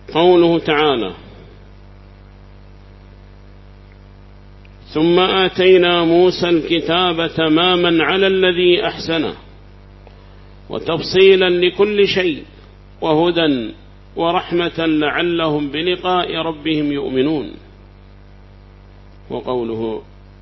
قوله تعالى: ثم آتينا موسى الكتاب تماما على الذي أحسنه وتفصيلا لكل شيء وهدى ورحمة لعلهم بلقاء ربهم يؤمنون. وقوله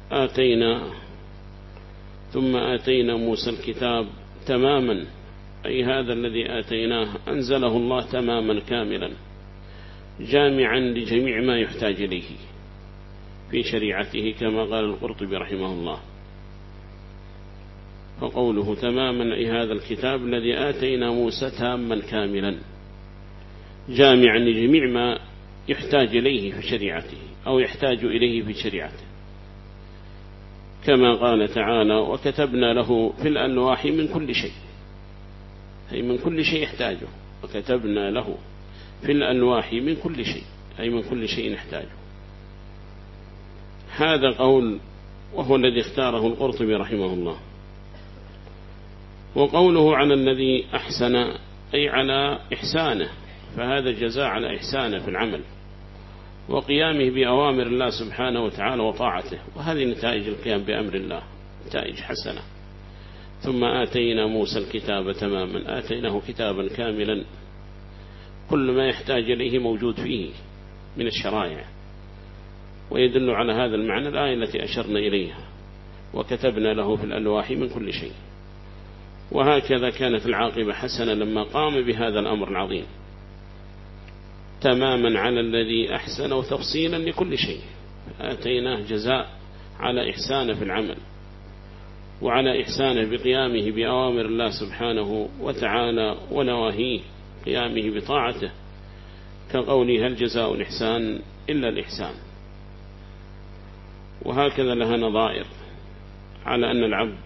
ثم آتينا موسى الكتاب تماما، أي هذا الذي آتيناه أنزله الله تماما كاملا جامعا لجميع ما يحتاج إليه في شريعته كما قال القرطبي رحمه الله. فقوله تماما أي هذا الكتاب الذي آتينا موسى تاما كاملا جامعا لجميع ما يحتاج إليه في شريعته أو يحتاج إليه في شريعته، كما قال تعالى: وكتبنا له في الألواح من كل شيء، أي من كل شيء يحتاجه، وكتبنا له في الألواح من كل شيء، أي من كل شيء نحتاجه. هذا قول وهو الذي اختاره القرطبي رحمه الله. وقوله على الذي أحسن أي على إحسانه، فهذا جزاء على إحسانه في العمل وقيامه بأوامر الله سبحانه وتعالى وطاعته، وهذه نتائج القيام بأمر الله، نتائج حسنة. ثم آتينا موسى الكتاب تماما، آتيناه كتابا كاملا كل ما يحتاج إليه موجود فيه من الشرائع. ويدل على هذا المعنى الآية التي أشرنا إليها: وكتبنا له في الألواح من كل شيء. وهكذا كانت العاقبة حسنة لما قام بهذا الأمر العظيم، تماما على الذي أحسن وتفصيلا لكل شيء. آتيناه جزاء على إحسانه في العمل وعلى إحسانه بقيامه بأوامر الله سبحانه وتعالى ونواهيه، قيامه بطاعته، كقوله: هل جزاء الإحسان إلا الإحسان. وهكذا لها نظائر على أن العبد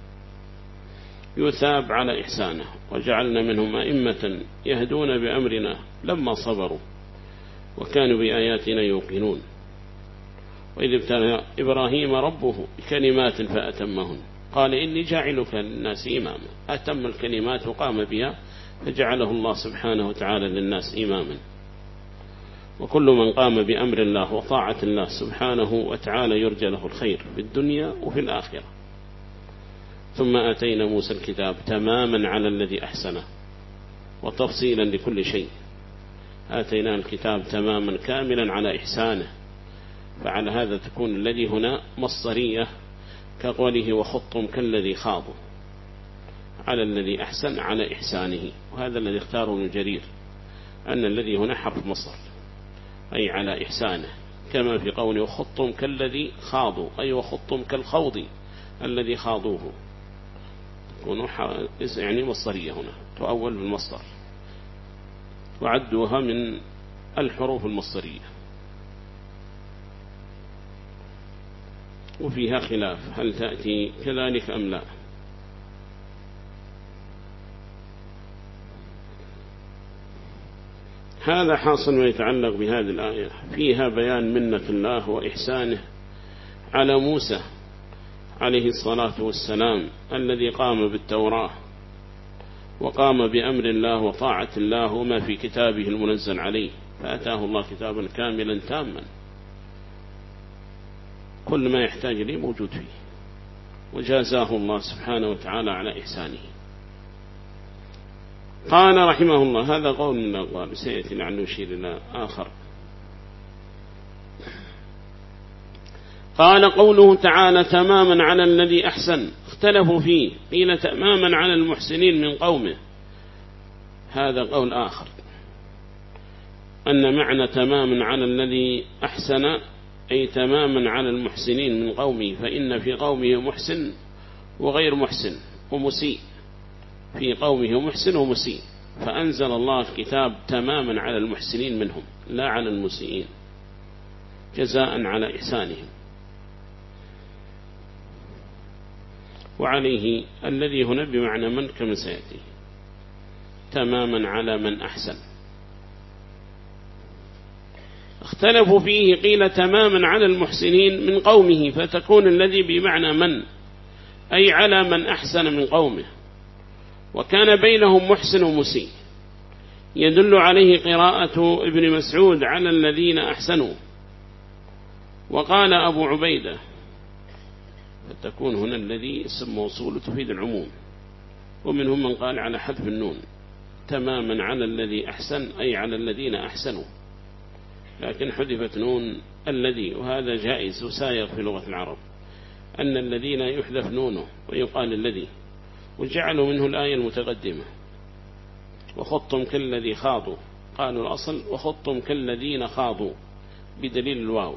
يثاب على إحسانه. وجعلنا منهم أئمة يهدون بأمرنا لما صبروا وكانوا بآياتنا يوقنون. وإذ ابتلى إبراهيم ربه بكلمات فأتمهن قال إني جاعلك للناس إماما، أتم الكلمات وقام بها فجعله الله سبحانه وتعالى للناس إماما. وكل من قام بأمر الله وطاعة الله سبحانه وتعالى يرجى له الخير في الدنيا وفي الآخرة. ثم آتينا موسى الكتاب تماما على الذي أحسنه وتفصيلا لكل شيء. آتينا الكتاب تماما كاملا على إحسانه، فعلى هذا تكون الذي هنا مصدرية كقوله: وخطهم كالذي خاضوا، على الذي أحسن على إحسانه. وهذا الذي اختاره ابن جرير، أن الذي هنا حرف مصدر أي على إحسانه، كما في قوله: وخطهم كالذي خاضوا، أي وخطهم كالخوض الذي خاضوه، تكون يعني مصدرية هنا تؤول بالمصدر، وعدوها من الحروف المصدرية. وفيها خلاف هل تأتي كذلك أم لا. هذا حاصل ما يتعلق بهذه الآية، فيها بيان منة الله وإحسانه على موسى عليه الصلاة والسلام الذي قام بالتوراة وقام بأمر الله وطاعة الله وما في كتابه المنزل عليه، فأتاه الله كتابا كاملا تاما كل ما يحتاج لي موجود فيه، وجازاه الله سبحانه وتعالى على إحسانه. قال رحمه الله: هذا قول من الأقوال، سيأتي لعله يشير إلى آخر. قال: قوله تعالى تماما على الذي أحسن، اختلفوا فيه، قيل تماما على المحسنين من قومه. هذا قول آخر، أن معنى تماما على الذي أحسن أي تماما على المحسنين من قومه، فإن في قومه محسن وغير محسن ومسيء، في قومه محسن ومسيء، فأنزل الله الكتاب تماما على المحسنين منهم لا على المسيئين، جزاء على إحسانهم. وعليه الذي هنا بمعنى من كما سيأتي، تماما على من أحسن. اختلفوا فيه، قيل تماما على المحسنين من قومه، فتكون الذي بمعنى من أي على من أحسن من قومه، وكان بينهم محسن ومسيء، يدل عليه قراءة ابن مسعود على الذين أحسنوا. وقال أبو عبيدة، فتكون هنا الذي اسم موصول تفيد العموم، ومنهم من قال على حذف النون تماما على الذي أحسن أي على الذين أحسنوا، لكن حذفت نون الذي، وهذا جائز وسائر في لغة العرب أن الذين يحذف نونه ويقال الذي، وجعلوا منه الآية المتقدمة وخضتم كالذي خاضوا، قالوا الأصل وخضتم كالذين خاضوا بدليل الواو،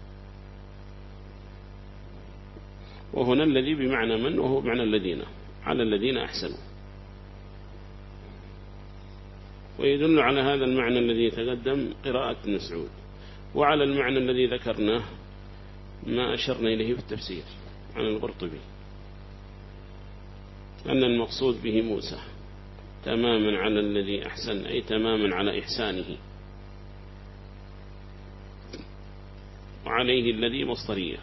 وهنا الذي بمعنى من، وهو بمعنى الذين على الذين أحسنوا. ويدل على هذا المعنى الذي تقدم قراءة ابن مسعود، وعلى المعنى الذي ذكرناه ما أشرنا إليه في التفسير عن القرطبي أن المقصود به موسى تماما على الذي أحسن أي تماما على إحسانه، وعليه الذي مصدرية.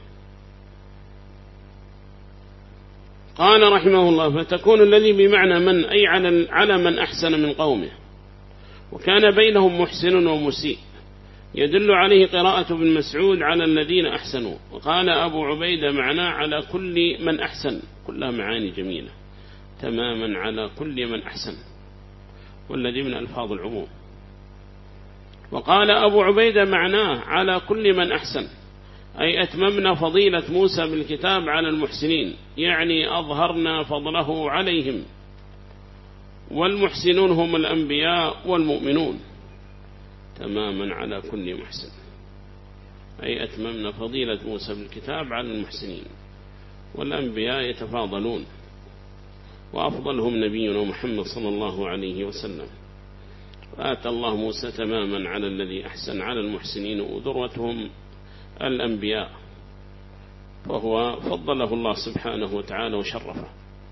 قال رحمه الله فتكون الذي بمعنى من أي على من أحسن من قومه، وكان بينهم محسن ومسيء، يدل عليه قراءة ابن مسعود على الذين أحسنوا. وقال أبو عبيدة معناه على كل من أحسن، كلها معاني جميلة، تماما على كل من أحسن، والذي من ألفاظ العموم. وقال أبو عبيدة معناه على كل من أحسن أي أتممنا فضيلة موسى بالكتاب على المحسنين، يعني أظهرنا فضله عليهم، والمحسنون هم الأنبياء والمؤمنون، تماما على كل محسن أي أتممنا فضيلة موسى بالكتاب على المحسنين، والأنبياء يتفاضلون، وأفضلهم نبينا محمد صلى الله عليه وسلم. وآتى الله موسى تماما على الذي أحسن على المحسنين، وذروتهم الأنبياء، فهو فضله الله سبحانه وتعالى وشرفه،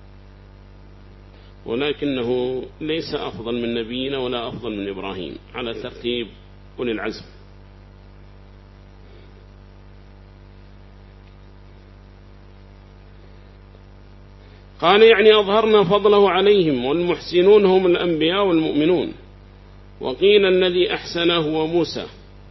ولكنه ليس أفضل من نبينا ولا أفضل من إبراهيم على ترتيب أولي العزم. قال يعني أظهرنا فضله عليهم، والمحسنون هم الأنبياء والمؤمنون. وقيل الذي أحسن هو موسى،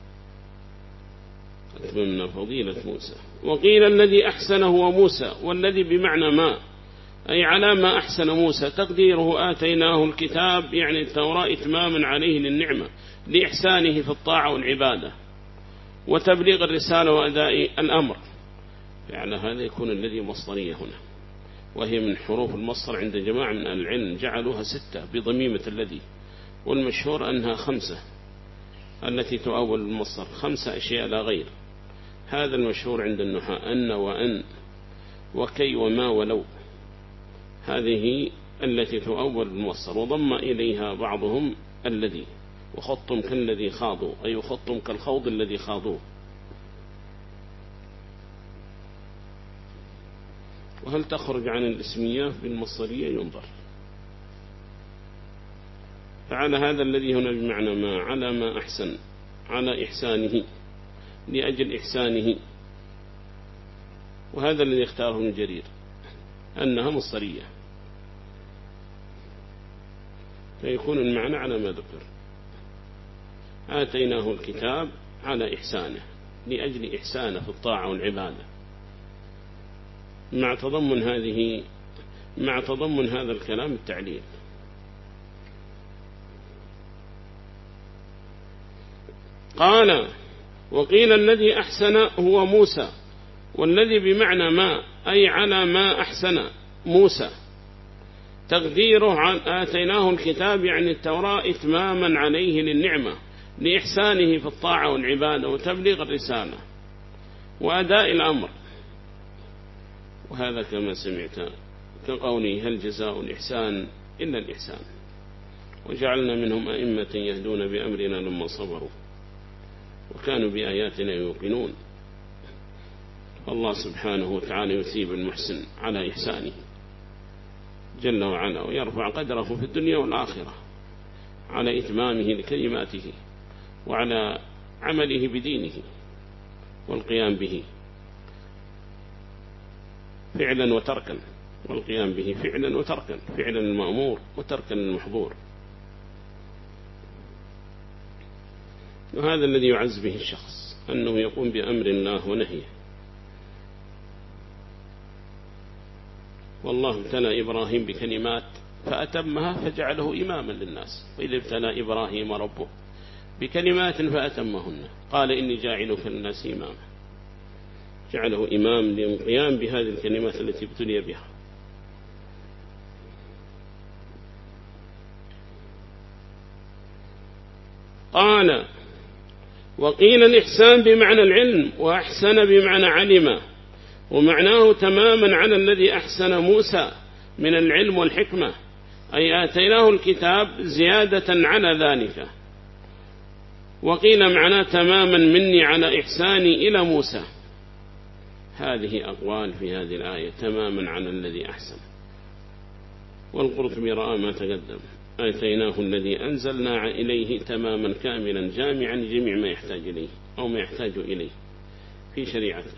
أتممنا فضيلة موسى. وقيل الذي أحسن هو موسى، والذي بمعنى ما أي على ما أحسن موسى، تقديره آتيناه الكتاب يعني التوراة إتماما عليه للنعمة لإحسانه في الطاعة والعبادة وتبليغ الرسالة وأداء الأمر. يعني هذا يكون الذي مصدرية هنا، وهي من حروف المصدر عند جماعة من العلم جعلوها 6 بضميمة الذي، والمشهور أنها 5 التي تؤول المصدر، 5 أشياء لا غير. هذا المشهور عند النحاة أن وأن وكي وما ولو، هذه التي تؤول المصدر، وضم إليها بعضهم الذي، وخضتم كالذي خاضوا أي خضتم كالخوض الذي خاضوه. وهل تخرج عن الاسمية بالمصدرية ينظر. فعلى هذا الذي هنا بمعنى ما على ما أحسن على إحسانه لأجل إحسانه، وهذا الذي اختاره ابن جرير أنها مصدرية، فيكون المعنى على ما ذكر، آتيناه الكتاب على إحسانه لأجل إحسانه في الطاعة والعبادة، مع تضمن هذا الكلام التعليل. قال وقيل الذي أحسن هو موسى، والذي بمعنى ما أي على ما أحسن موسى، تقديره عن آتيناه الكتاب يعني التوراة إتماما عليه للنعمة لإحسانه في الطاعة والعبادة وتبليغ الرسالة وأداء الأمر. وهذا كما سمعت كقوله هل جزاء الإحسان إلا الإحسان، وجعلنا منهم أئمة يهدون بأمرنا لما صبروا وكانوا بآياتنا يوقنون. الله سبحانه وتعالى يثيب المحسن على إحسانه جل وعلا، ويرفع قدره في الدنيا والآخرة على إتمامه لكلماته وعلى عمله بدينه والقيام به فعلا وتركا، والقيام به فعلا وتركا، فعلا المأمور وتركا المحظور. وهذا الذي يعز به الشخص، أنه يقوم بأمر الله ونهيه. والله ابتلى إبراهيم بكلمات فأتمها فجعله إماما للناس. وإذا ابتلى إبراهيم ربه بكلمات فأتمهن قال إني جاعلك للناس إماما، جعله إمام للقيام بهذه الكلمات التي ابتلي بها. قال وقيل الإحسان بمعنى العلم، وأحسن بمعنى علم، ومعناه تماما على الذي أحسن موسى من العلم والحكمة، أي آتيناه الكتاب زيادة على ذلك. وقيل معناه تماما مني على إحساني إلى موسى. هذه أقوال في هذه الآية، تماما على الذي أحسن. والقرطبي رأى ما تقدم، آتيناه الذي أنزلنا إليه تماما كاملا جامعا جميع ما يحتاج إليه أو ما يحتاج إليه في شريعته.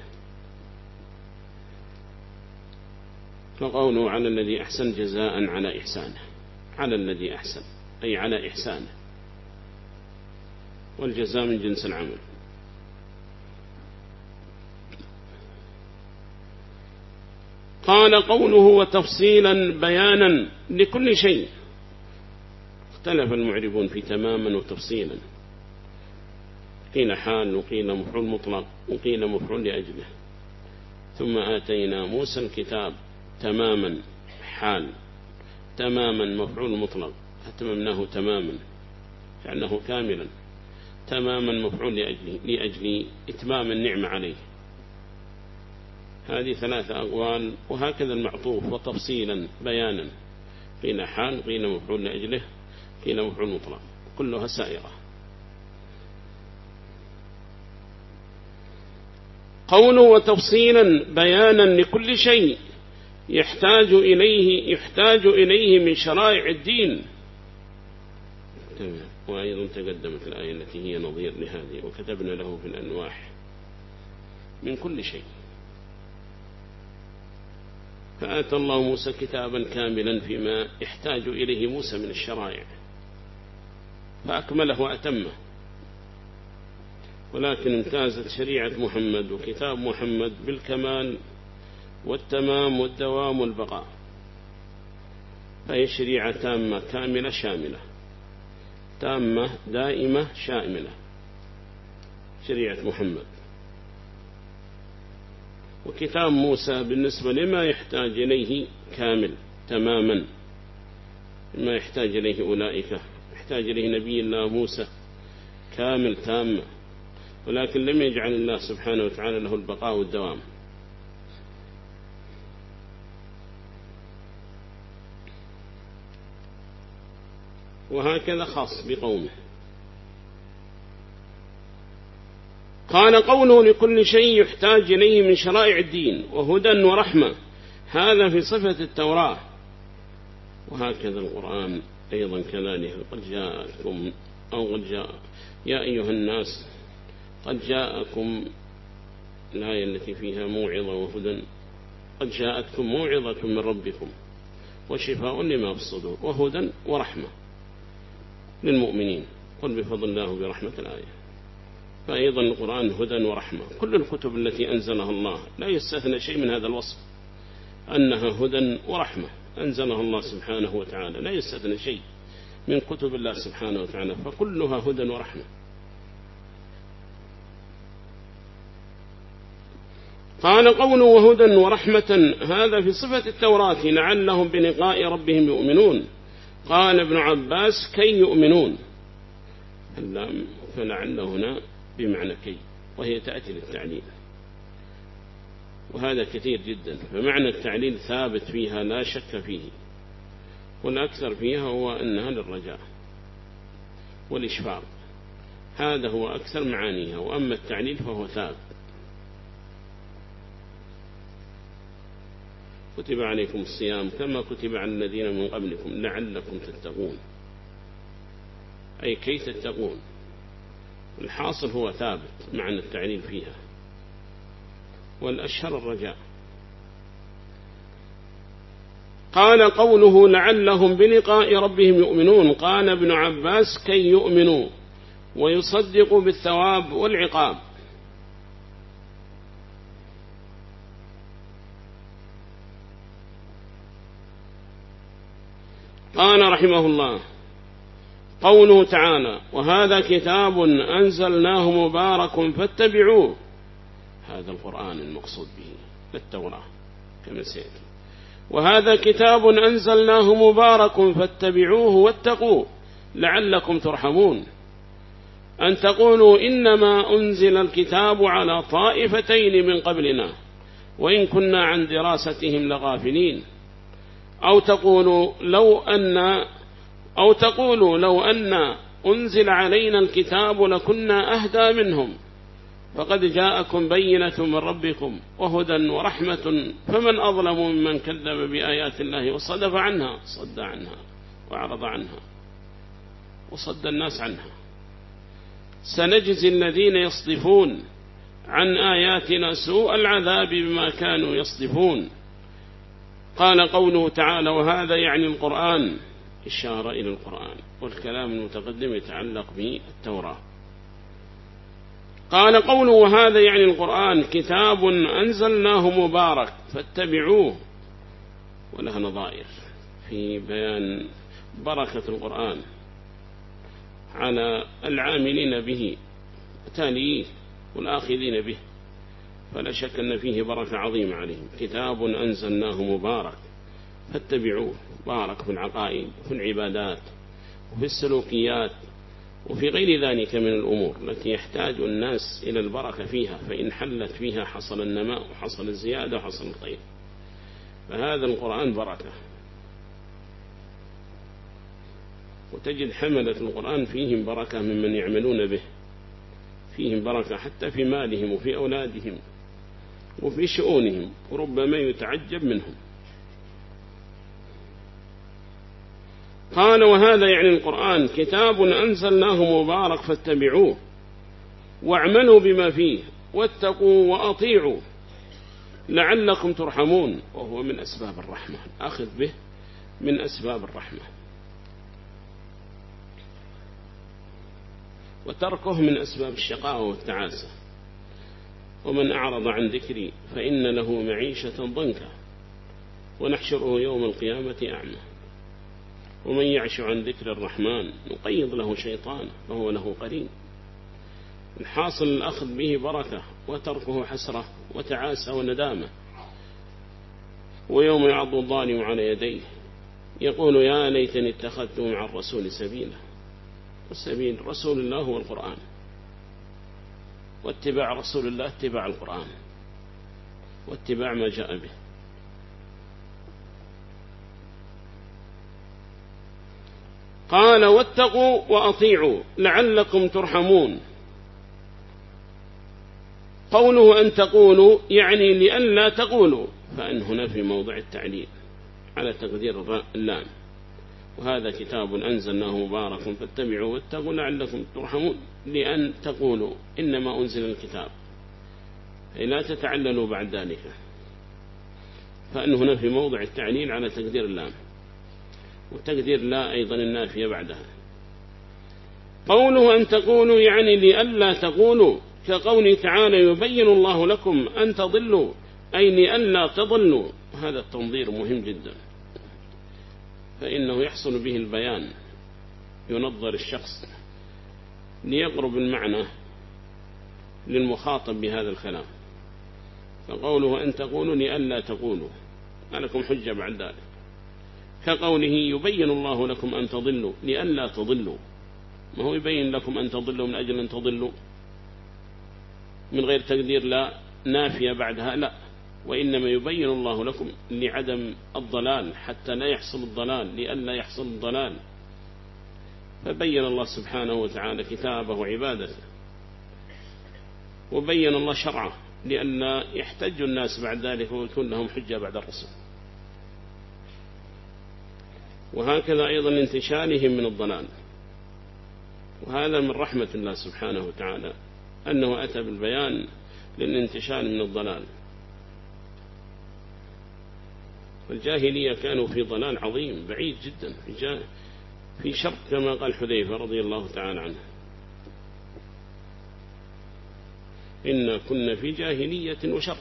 فقوله على الذي أحسن جزاء على إحسانه، على الذي أحسن أي على إحسانه، والجزاء من جنس العمل. قال قوله وتفصيلا بيانا لكل شيء. اختلف المعربون في تماما وتفصيلا، قيل حال وقيل مفعول مطلق وقيل مفعول لأجله. ثم آتينا موسى الكتاب تماما حال، تماما مفعول مطلق، أتممناه تماما فعنه كاملا، تماما مفعول لأجل إتمام النعمة عليه. هذه ثلاثة أقوال. وهكذا المعطوف وتفصيلا بيانا، قيل حال قيل مفعول لأجله قيل مفعول مطلق، كلها سائرة. قوله وتفصيلا بيانا لكل شيء يحتاج إليه من شرائع الدين. وأيضا تقدمت الآية التي هي نظير لهذه، وكتبنا له في الأنواح من كل شيء. فآتى الله موسى كتابا كاملا فيما يحتاج إليه موسى من الشرائع، فأكمله وأتمه. ولكن امتازت شريعة محمد وكتاب محمد بالكمال والتمام والدوام والبقاء، فهي شريعة تامة كاملة شاملة، تامة دائمة شاملة، شريعة محمد. وكتاب موسى بالنسبة لما يحتاج إليه كامل تماما، ما يحتاج إليه أولئك يحتاج إليه نبي الله موسى كامل تام، ولكن لم يجعل الله سبحانه وتعالى له البقاء والدوام. وهكذا خاص بقومه. قال قوله لكل شيء يحتاج إليه من شرائع الدين وهدى ورحمة، هذا في صفة التوراة. وهكذا القرآن أيضا كذلك، قد جاءكم أو قد جاء يا أيها الناس قد جاءكم، الآية التي فيها موعظة وهدى، قد جاءتكم موعظة من ربكم وشفاء لما في الصدور وهدى ورحمة للمؤمنين، قل بفضل الله برحمة الآية. فأيضا القرآن هدى ورحمة. كل الكتب التي أنزلها الله لا يستثنى شيء من هذا الوصف، أنها هدى ورحمة أنزلها الله سبحانه وتعالى، لا يستثنى شيء من كتب الله سبحانه وتعالى، فكلها هدى ورحمة. قال قوله وهدى ورحمة، هذا في صفة التوراة لعلهم بلقاء ربهم يؤمنون. قال ابن عباس كي يؤمنون، فلعل هنا بمعنى كي، وهي تأتي للتعليل، وهذا كثير جدا. فمعنى التعليل ثابت فيها لا شك فيه، والأكثر فيها هو أنها للرجاء والإشفاق، هذا هو أكثر معانيها. وأما التعليل فهو ثابت. كتب عليكم الصيام كما كتب على الذين من قبلكم لعلكم تتقون، أي كي تتقون. الحاصل هو ثابت معنى التعليل فيها، والأشهر الرجاء. قال قوله لعلهم بلقاء ربهم يؤمنون، قال ابن عباس كي يؤمنوا، ويصدق بالثواب والعقاب. قال رحمه الله: قوله تعالى: وهذا كتاب أنزلناه مبارك فاتبعوه. هذا القرآن المقصود به التوراة كما سيأتي. وهذا كتاب أنزلناه مبارك فاتبعوه واتقوه لعلكم ترحمون. أن تقولوا إنما أنزل الكتاب على طائفتين من قبلنا وإن كنا عن دراستهم لغافلين. أو تقولوا لو أن أنزل علينا الكتاب لكنا أهدى منهم فقد جاءكم بينة من ربكم وهدى ورحمة فمن أظلم ممن كذب بآيات الله وصدف عنها صد عنها وأعرض عنها وصد الناس عنها. سنجزي الذين يصدفون عن آياتنا سوء العذاب بما كانوا يصدفون. قال قوله تعالى: وهذا يعني القرآن، إشارة إلى القرآن، والكلام المتقدم يتعلق بالتوراة. قال قوله: وهذا يعني القرآن كتاب أنزلناه مبارك فاتبعوه، ولها نظائر في بيان بركة القرآن على العاملين به وتاليه والآخذين به، فلا شك أن فيه بركة عظيمة عليهم. كتاب أنزلناه مبارك فاتبعوه، بارك في العقائد وفي العبادات وفي السلوكيات وفي غير ذلك من الأمور التي يحتاج الناس إلى البركة فيها، فإن حلت فيها حصل النماء وحصل الزيادة وحصل الخير. فهذا القرآن بركة، وتجد حملة القرآن فيهم بركة ممن يعملون به، فيهم بركة حتى في مالهم وفي أولادهم وفي شؤونهم، وربما يتعجب منهم. قال: وهذا يعني القرآن كتاب أنزلناه مبارك فاتبعوه واعملوا بما فيه واتقوا وأطيعوا لعلكم ترحمون. وهو من أسباب الرحمة، أخذ به من أسباب الرحمة، وتركه من أسباب الشقاء والتعاسة. ومن أعرض عن ذكري فإن له معيشة ضنكا ونحشره يوم القيامة أعمى ومن يعش عن ذكر الرحمن نقيض له شيطان فهو له قرين. الحاصل الأخذ به بركة وتركه حسرة وتعاسة وندامة. ويوم يعض الظالم على يديه يقول يا ليتني اتخذت مع الرسول سبيلا. والسبيل رسول الله هو القرآن، واتباع رسول الله اتباع القرآن واتباع ما جاء به. قال: واتقوا وأطيعوا لعلكم ترحمون. قوله أن تقولوا يعني لئلا تقولوا، فأن هنا في موضع التعليل على تقدير اللام. وهذا كتاب أنزلناه مبارك فاتبعوا واتقوا لعلكم ترحمون، لأن تقولوا إنما أنزل الكتاب، لا تتعللوا بعد ذلك. فأن هنا في موضع التعليل على تقدير اللام، وتقدير لا أيضا النافية بعدها. قوله أن تقولوا يعني لئلا تقولوا، كقوله تعالى يبين الله لكم أن تضلوا، أي لئلا تضلوا. هذا التنظير مهم جدا، فإنه يحصل به البيان، ينظر الشخص ليقرب المعنى للمخاطب بهذا الكلام. فقوله أن تقولوا لئلا تقولوا، ما لكم حجة بعد ذلك. كقوله يبين الله لكم أن تضلوا لئلا تضلوا، ما هو يبين لكم أن تضلوا من أجل أن تضلوا من غير تقدير لا نافية بعدها، لا، وإنما يبين الله لكم لعدم الضلال حتى لا يحصل الضلال، لئلا يحصل الضلال. فبين الله سبحانه وتعالى كتابه وعبادته، وبين الله شرعه لئلا يحتج الناس بعد ذلك ويكون لهم حجة بعد الرسل. وهكذا أيضا انتشالهم من الضلال. وهذا من رحمة الله سبحانه وتعالى أنه أتى بالبيان للانتشال من الضلال. والجاهلية كانوا في ضلال عظيم بعيد جدا في شرق، كما قال حذيفة رضي الله تعالى عنه إنا كنا في جاهلية وشر.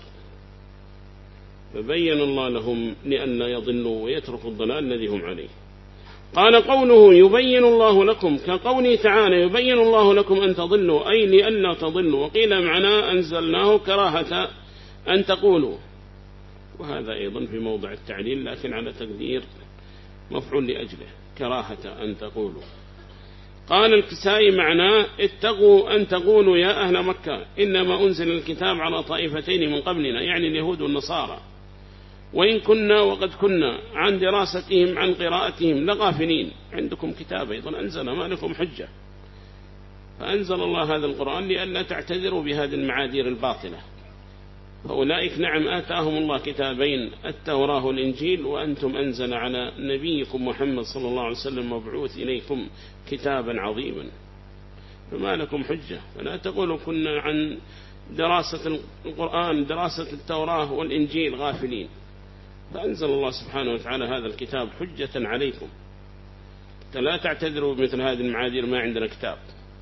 فبين الله لهم لئلا يضلوا ويتركوا الضلال الذي هم عليه. قال قوله يبين الله لكم كقوله تعالى يبين الله لكم أن تضلوا، أي لئلا تضلوا. وقيل معناه أنزلناه كراهة أن تقولوا، وهذا أيضا في موضع التعليل لكن على تقدير مفعول لأجله، كراهة أن تقولوا. قال الكسائي معناه اتقوا أن تقولوا يا أهل مكة إنما أنزل الكتاب على طائفتين من قبلنا، يعني اليهود والنصارى، وإن كنا وقد كنا عن دراستهم عن قراءتهم لغافلين. عندكم كتاب أيضا أنزل، ما لكم حجة. فأنزل الله هذا القرآن لئلا تعتذروا بهذه المعاذير الباطلة. فأولئك نعم آتاهم الله كتابين، التوراة والإنجيل، وأنتم أنزل على نبيكم محمد صلى الله عليه وسلم مبعوث إليكم كتابا عظيما، فما لكم حجة. فلا تقولوا كنا عن دراسة القرآن دراسة التوراة والإنجيل غافلين. فأنزل الله سبحانه وتعالى هذا الكتاب حجة عليكم، لا تعتذروا بمثل هذه المعاذير ما عندنا كتاب.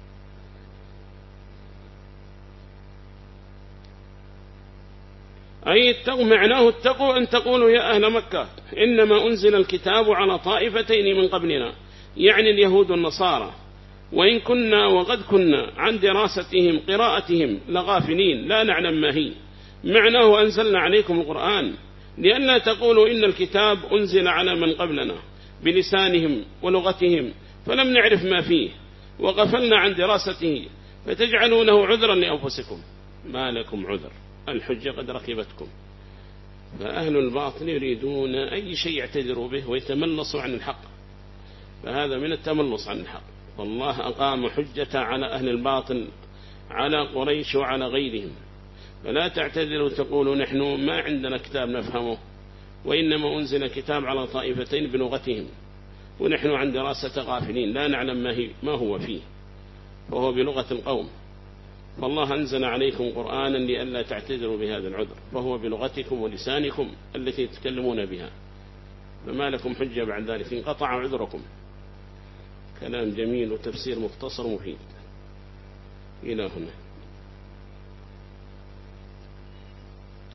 أي اتقوا معناه اتقوا أن تقولوا يا أهل مكة إنما أنزل الكتاب على طائفتين من قبلنا، يعني اليهود والنصارى، وإن كنا وقد كنا عن دراستهم قراءتهم لغافلين لا نعلم ما هي. معناه أنزلنا عليكم القرآن لئلا تقولوا إن الكتاب أنزل على من قبلنا بلسانهم ولغتهم فلم نعرف ما فيه وغفلنا عن دراسته فتجعلونه عذرا لأنفسكم. ما لكم عذر، الحجة قد ركبتكم. فأهل الباطل يريدون أي شيء يعتذروا به ويتملصوا عن الحق، فهذا من التملص عن الحق. والله أقام حجة على أهل الباطل على قريش وعلى غيرهم. فلا تعتذروا تقولوا نحن ما عندنا كتاب نفهمه، وإنما أنزل كتاب على طائفتين بلغتهم ونحن عن دراسة غافلين لا نعلم ما هو فيه، وهو بلغة القوم. فالله أنزل عليكم قرآنا لئلا تعتذروا بهذا العذر، فهو بلغتكم ولسانكم التي تتكلمون بها. فما لكم حجة بعد ذلك، انقطع عذركم. كلام جميل وتفسير مختصر مفيد. إلى هنا.